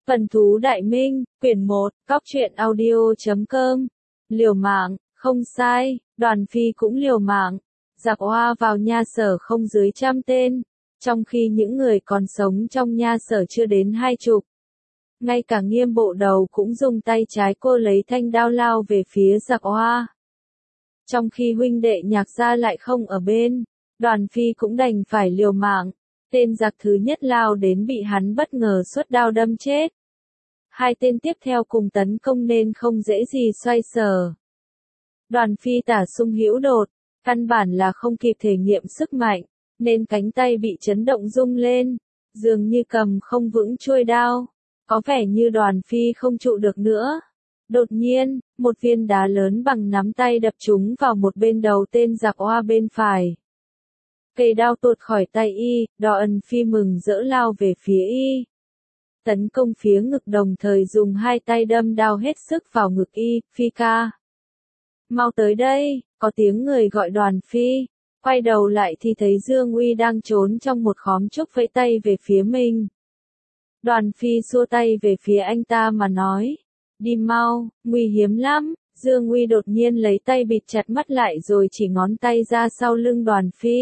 Phần thú Đại Minh, quyển 1, cóc truyện audio.com. Liều mạng, không sai, Đoàn Phi cũng liều mạng. Giặc Hoa vào nha sở không dưới 100 tên, trong khi những người còn sống trong nha sở chưa đến 20. Ngay cả Nghiêm Bộ Đầu cũng dùng tay trái cô lấy thanh đao lao về phía Giặc Hoa. Trong khi huynh đệ Nhạc Gia lại không ở bên, Đoàn Phi cũng đành phải liều mạng. Tên giặc thứ nhất lao đến bị hắn bất ngờ xuất đao đâm chết. Hai tên tiếp theo cùng tấn công nên không dễ gì xoay sở. Đoàn Phi tả sung hữu đột, căn bản là không kịp thể nghiệm sức mạnh, nên cánh tay bị chấn động rung lên, dường như cầm không vững chuôi đao, có vẻ như Đoàn Phi không trụ được nữa. Đột nhiên, một viên đá lớn bằng nắm tay đập trúng vào một bên đầu tên giặc Hoa bên phải. Cây đao tuột khỏi tay y, Đoàn Phi mừng rỡ lao về phía y. Tấn công phía ngực đồng thời dùng hai tay đâm đao hết sức vào ngực y. Phi ca, mau tới đây, có tiếng người gọi Đoàn Phi. Quay đầu lại thì thấy Dương Uy đang trốn trong một khóm trúc vẫy tay về phía mình. Đoàn Phi xua tay về phía anh ta mà nói, đi mau, nguy hiểm lắm. Dương Uy đột nhiên lấy tay bịt chặt mắt lại rồi chỉ ngón tay ra sau lưng Đoàn Phi.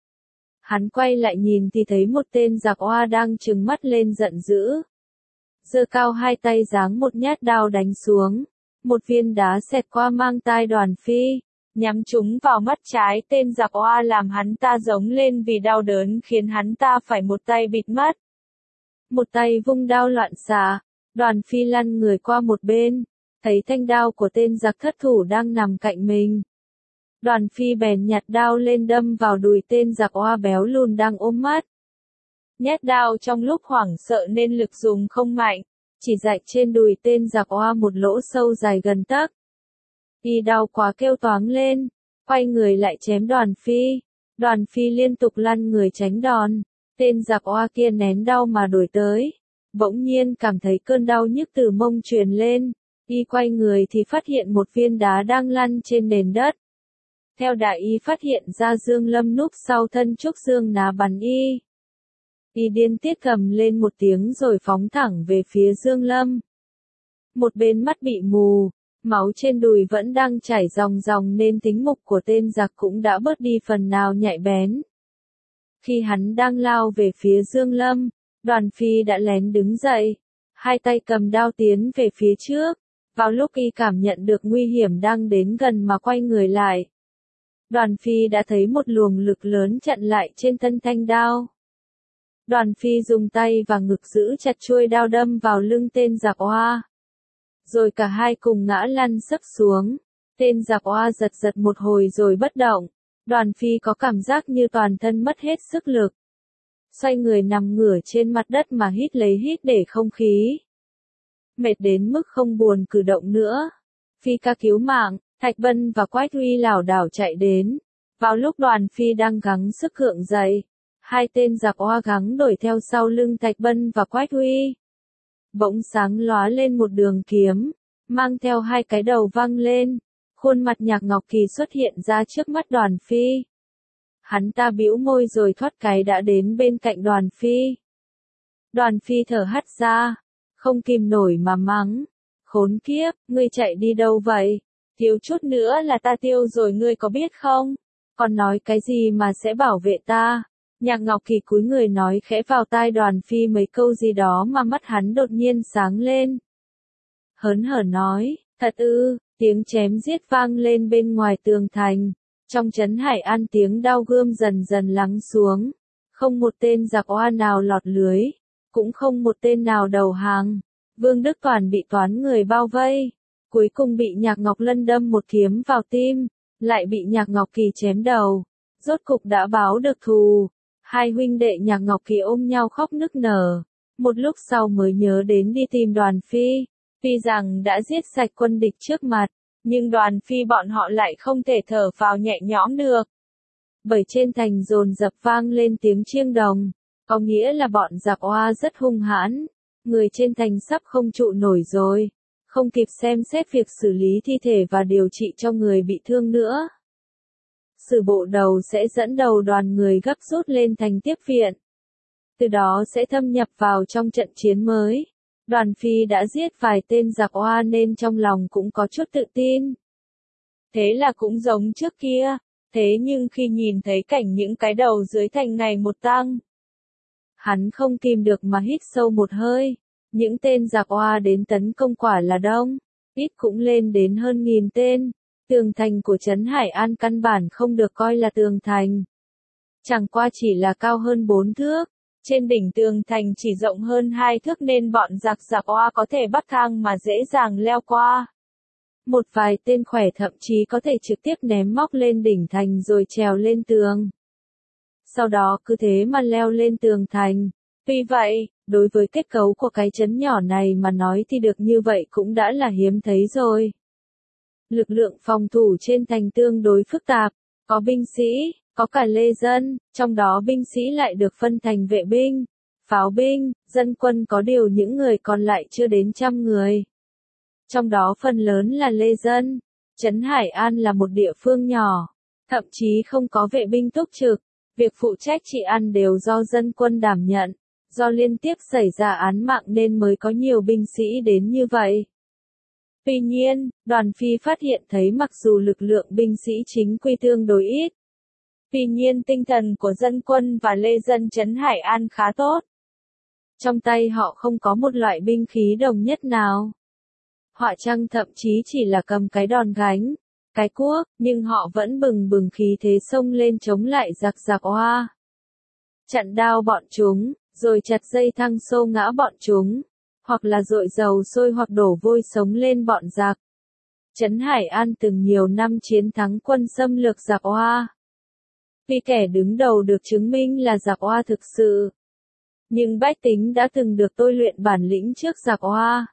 Hắn quay lại nhìn thì thấy một tên giặc Hoa đang trừng mắt lên giận dữ. Giơ cao hai tay giáng một nhát đao đánh xuống. Một viên đá xẹt qua mang tai Đoàn Phi, nhắm trúng vào mắt trái tên giặc Hoa làm hắn ta giống lên vì đau đớn khiến hắn ta phải một tay bịt mắt. Một tay vung đao loạn xạ, Đoàn Phi lăn người qua một bên, thấy thanh đao của tên giặc thất thủ đang nằm cạnh mình. Đoàn Phi bèn nhặt đao lên đâm vào đùi tên giặc Hoa béo lùn đang ôm mắt. Nhát đao trong lúc hoảng sợ nên lực dùng không mạnh, chỉ rạch trên đùi tên giặc Hoa một lỗ sâu dài gần tấc. Y đau quá kêu toáng lên, quay người lại chém Đoàn Phi. Đoàn Phi liên tục lăn người tránh đòn, tên giặc Hoa kia nén đau mà đuổi tới. Bỗng nhiên cảm thấy cơn đau nhức từ mông truyền lên, y quay người thì phát hiện một viên đá đang lăn trên nền đất. Theo đại y phát hiện ra Dương Lâm núp sau thân trúc dương ná bắn y. Y điên tiết cầm lên một tiếng rồi phóng thẳng về phía Dương Lâm. Một bên mắt bị mù, máu trên đùi vẫn đang chảy ròng ròng nên tính mục của tên giặc cũng đã bớt đi phần nào nhạy bén. Khi hắn đang lao về phía Dương Lâm, Đoàn Phi đã lén đứng dậy, hai tay cầm đao tiến về phía trước. Vào lúc y cảm nhận được nguy hiểm đang đến gần mà quay người lại, Đoàn Phi đã thấy một luồng lực lớn chặn lại trên thân thanh đao. Đoàn Phi dùng tay và ngực giữ chặt chuôi đao đâm vào lưng tên giặc Hoa. Rồi cả hai cùng ngã lăn sấp xuống. Tên giặc Hoa giật giật một hồi rồi bất động. Đoàn Phi có cảm giác như toàn thân mất hết sức lực. Xoay người nằm ngửa trên mặt đất mà hít lấy hít để không khí. Mệt đến mức không buồn cử động nữa. Phi ca cứu mạng, Thạch Bân và Quách Huy lảo đảo chạy đến. Vào lúc Đoàn Phi đang gắng sức gượng dậy, hai tên giặc Hoa gắng đuổi theo sau lưng Thạch Bân và Quách Huy. Bỗng sáng lóa lên một đường kiếm, mang theo hai cái đầu văng lên. Khuôn mặt Nhạc Ngọc Kỳ xuất hiện ra trước mắt Đoàn Phi. Hắn ta bĩu môi rồi thoát cái đã đến bên cạnh Đoàn Phi. Đoàn Phi thở hắt ra, không kìm nổi mà mắng. Khốn kiếp, ngươi chạy đi đâu vậy? Thiếu chút nữa là ta tiêu rồi ngươi có biết không? Còn nói cái gì mà sẽ bảo vệ ta? Nhạc Ngọc Kỳ cúi người nói khẽ vào tai Đoàn Phi mấy câu gì đó mà mắt hắn đột nhiên sáng lên. Hớn hở nói, thật ư? Tiếng chém giết vang lên bên ngoài tường thành. Trong trấn Hải An tiếng đao gươm dần dần lắng xuống. Không một tên giặc Hoa nào lọt lưới, cũng không một tên nào đầu hàng. Vương Đức Toàn bị toán người bao vây. Cuối cùng bị Nhạc Ngọc Lân đâm một kiếm vào tim, lại bị Nhạc Ngọc Kỳ chém đầu. Rốt cục đã báo được thù. Hai huynh đệ Nhạc Ngọc Kỳ ôm nhau khóc nức nở. Một lúc sau mới nhớ đến đi tìm Đoàn Phi. Tuy rằng đã giết sạch quân địch trước mặt, nhưng Đoàn Phi bọn họ lại không thể thở phào nhẹ nhõm được. Bởi trên thành dồn dập vang lên tiếng chiêng đồng, có nghĩa là bọn giặc Hoa rất hung hãn. Người trên thành sắp không trụ nổi rồi, không kịp xem xét việc xử lý thi thể và điều trị cho người bị thương nữa. Sử Bộ Đầu sẽ dẫn đầu đoàn người gấp rút lên thành tiếp viện. Từ đó sẽ thâm nhập vào trong trận chiến mới. Đoàn Phi đã giết vài tên giặc Oa nên trong lòng cũng có chút tự tin. Thế là cũng giống trước kia, thế nhưng khi nhìn thấy cảnh những cái đầu dưới thành ngày một tăng, hắn không kìm được mà hít sâu một hơi. Những tên giặc Oa đến tấn công quả là đông, ít cũng lên đến hơn 1000 tên. Tường thành của trấn Hải An căn bản không được coi là tường thành. Chẳng qua chỉ là cao hơn 4 thước. Trên đỉnh tường thành chỉ rộng hơn 2 thước nên bọn giặc Oa có thể bắt thang mà dễ dàng leo qua. Một vài tên khỏe thậm chí có thể trực tiếp ném móc lên đỉnh thành rồi trèo lên tường. Sau đó cứ thế mà leo lên tường thành. Tuy vậy, đối với kết cấu của cái trấn nhỏ này mà nói thì được như vậy cũng đã là hiếm thấy rồi. Lực lượng phòng thủ trên thành tương đối phức tạp, có binh sĩ, có cả lê dân, trong đó binh sĩ lại được phân thành vệ binh, pháo binh, dân quân, có điều những người còn lại chưa đến 100 người. Trong đó phần lớn là lê dân. Trấn Hải An là một địa phương nhỏ, thậm chí không có vệ binh túc trực, việc phụ trách trị an đều do dân quân đảm nhận. Do liên tiếp xảy ra án mạng nên mới có nhiều binh sĩ đến như vậy. Tuy nhiên, Đoàn Phi phát hiện thấy mặc dù lực lượng binh sĩ chính quy tương đối ít, tuy nhiên tinh thần của dân quân và lê dân trấn Hải An khá tốt. Trong tay họ không có một loại binh khí đồng nhất nào. Họ chăng thậm chí chỉ là cầm cái đòn gánh, cái cuốc, nhưng họ vẫn bừng bừng khí thế xông lên chống lại giặc Oa. Chặn đao bọn chúng, rồi chặt dây thăng xô ngã bọn chúng, hoặc là dội dầu sôi hoặc đổ vôi sống lên bọn giặc. Trấn Hải An từng nhiều năm chiến thắng quân xâm lược giặc Oa. Vì kẻ đứng đầu được chứng minh là giặc Oa thực sự, nhưng bách tính đã từng được tôi luyện bản lĩnh trước giặc Oa.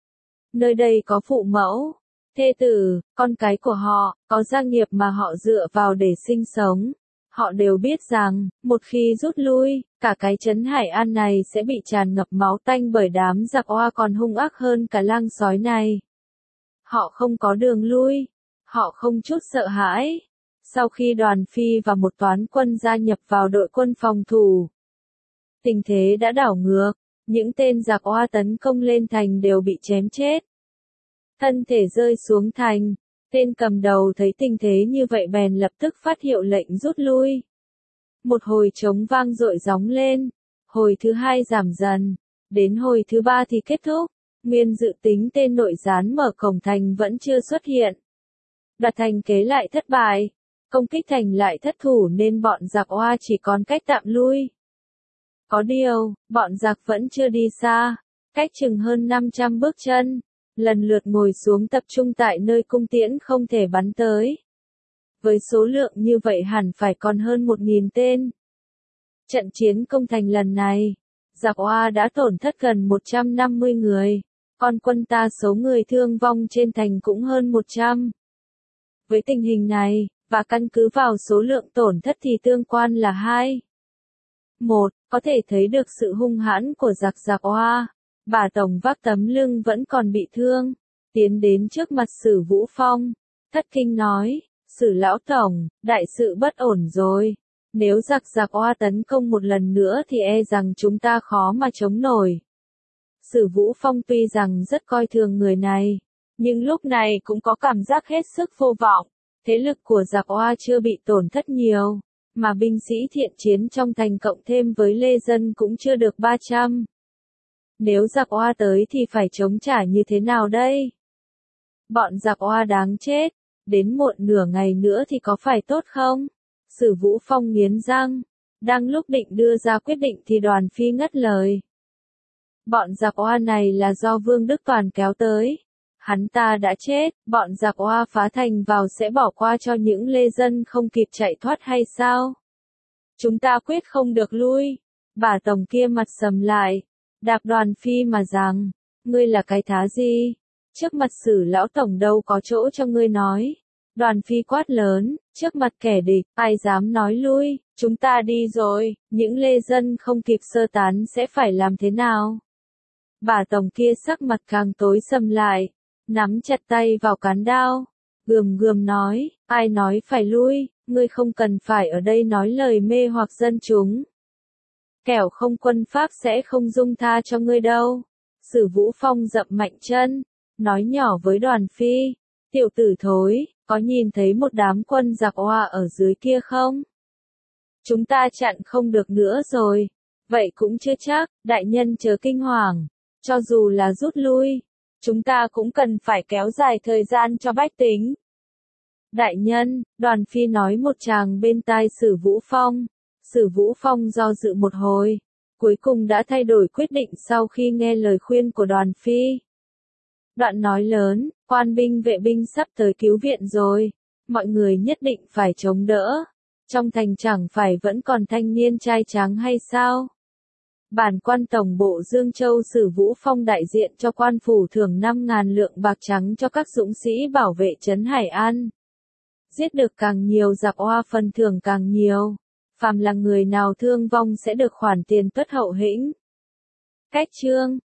Nơi đây có phụ mẫu, thê tử, con cái của họ, có gia nghiệp mà họ dựa vào để sinh sống. Họ đều biết rằng, một khi rút lui, cả cái trấn Hải An này sẽ bị tràn ngập máu tanh bởi đám giặc Oa còn hung ác hơn cả lang sói này. Họ không có đường lui, họ không chút sợ hãi. Sau khi Đoàn Phi và một toán quân gia nhập vào đội quân phòng thủ, tình thế đã đảo ngược, những tên giặc Oa tấn công lên thành đều bị chém chết. Thân thể rơi xuống thành. Tên cầm đầu thấy tình thế như vậy bèn lập tức phát hiệu lệnh rút lui. Một hồi trống vang dội gióng lên, hồi thứ hai giảm dần, đến hồi thứ ba thì kết thúc. Nguyên dự tính tên nội gián mở cổng thành vẫn chưa xuất hiện. Đoạt thành kế lại thất bại, công kích thành lại thất thủ nên bọn giặc Oa chỉ còn cách tạm lui. Có điều, bọn giặc vẫn chưa đi xa, cách chừng hơn 500 bước chân. Lần lượt ngồi xuống tập trung tại nơi cung tiễn không thể bắn tới. Với số lượng như vậy hẳn phải còn hơn 1000 tên. Trận chiến công thành lần này, giặc Oa đã tổn thất gần 150 người, còn quân ta số người thương vong trên thành cũng hơn 100. Với tình hình này, và căn cứ vào số lượng tổn thất thì tương quan là 2. 1. Có thể thấy được sự hung hãn của giặc Oa. Bà Tổng vác tấm lưng vẫn còn bị thương, tiến đến trước mặt Sử Vũ Phong, thất kinh nói, Sử Lão Tổng, đại sự bất ổn rồi. Nếu giặc Oa tấn công một lần nữa thì e rằng chúng ta khó mà chống nổi. Sử Vũ Phong tuy rằng rất coi thường người này, nhưng lúc này cũng có cảm giác hết sức vô vọng. Thế lực của giặc Oa chưa bị tổn thất nhiều, mà binh sĩ thiện chiến trong thành cộng thêm với lê dân cũng chưa được 300. Nếu giặc Oa tới thì phải chống trả như thế nào đây? Bọn giặc Oa đáng chết, đến muộn nửa ngày nữa thì có phải tốt không? Sử Vũ Phong nghiến răng, đang lúc định đưa ra quyết định thì Đoàn Phi ngắt lời. Bọn giặc Oa này là do Vương Đức Toàn kéo tới. Hắn ta đã chết, bọn giặc Oa phá thành vào sẽ bỏ qua cho những lê dân không kịp chạy thoát hay sao? Chúng ta quyết không được lui. Bà Tổng kia mặt sầm lại, đạp Đoàn Phi mà rằng, ngươi là cái thá gì? Trước mặt Sử Lão Tổng đâu có chỗ cho ngươi nói. Đoàn Phi quát lớn, trước mặt kẻ địch, ai dám nói lui, chúng ta đi rồi, những lê dân không kịp sơ tán sẽ phải làm thế nào? Bà Tổng kia sắc mặt càng tối sầm lại, nắm chặt tay vào cán đao, gườm gườm nói, ai nói phải lui, ngươi không cần phải ở đây nói lời mê hoặc dân chúng. Kẻo không quân Pháp sẽ không dung tha cho ngươi đâu. Sử Vũ Phong dậm mạnh chân, nói nhỏ với Đoàn Phi, tiểu tử thối, có nhìn thấy một đám quân giặc Oa ở dưới kia không? Chúng ta chặn không được nữa rồi. Vậy cũng chưa chắc, đại nhân chớ kinh hoàng. Cho dù là rút lui, chúng ta cũng cần phải kéo dài thời gian cho bách tính. Đại nhân, Đoàn Phi nói một tràng bên tai Sử Vũ Phong. Sử Vũ Phong do dự một hồi, cuối cùng đã thay đổi quyết định sau khi nghe lời khuyên của Đoàn Phi. Đoạn nói lớn, quan binh vệ binh sắp tới cứu viện rồi, mọi người nhất định phải chống đỡ. Trong thành chẳng phải vẫn còn thanh niên trai tráng hay sao? Bản quan tổng bộ Dương Châu Sử Vũ Phong đại diện cho quan phủ thưởng 5.000 lượng bạc trắng cho các dũng sĩ bảo vệ trấn Hải An. Giết được càng nhiều giặc Oa phần thưởng càng nhiều. Phàm là người nào thương vong sẽ được khoản tiền tuất hậu hĩnh. Cách chương